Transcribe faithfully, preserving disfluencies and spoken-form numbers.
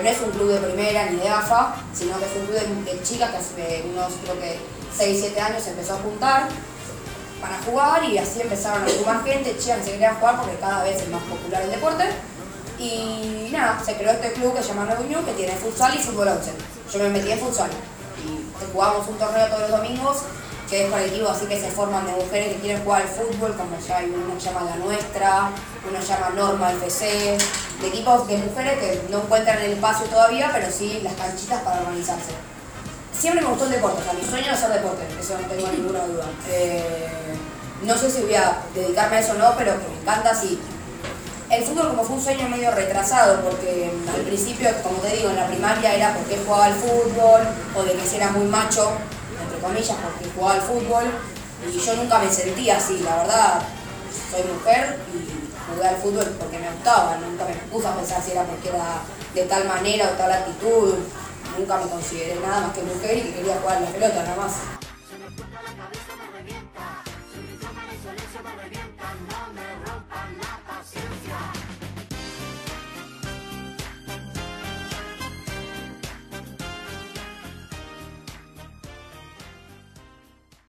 que no es un club de primera ni de A F A, sino que es un club de, de chicas que hace unos, creo que seis siete años se empezó a juntar para jugar y así empezaron a sumar gente, chicas que se querían jugar porque cada vez es más popular el deporte. Y nada, se creó este club que se llama Nuevo Ñu, que tiene futsal y fútbol once. Yo me metí en futsal y jugamos un torneo todos los domingos, que es colectivo, así que se forman de mujeres que quieren jugar al fútbol, como ya hay uno que llama La Nuestra, uno llama Norma F C, de equipos de mujeres que no encuentran el espacio todavía, pero sí las canchitas para organizarse. Siempre me gustó el deporte, o sea, mi sueño es hacer deporte, eso no tengo ninguna duda. Eh, no sé si voy a dedicarme a eso o no, pero que me encanta, sí. El fútbol como fue un sueño medio retrasado, porque al principio, como te digo, en la primaria era porque jugaba al fútbol, o de que si era muy macho, entre comillas, porque jugaba al fútbol, y yo nunca me sentía así, la verdad, soy mujer y jugué al fútbol porque me gustaba, nunca me puse a pensar si era porque era de tal manera o tal actitud, nunca me consideré nada más que mujer y que quería jugar a la pelota, nada más.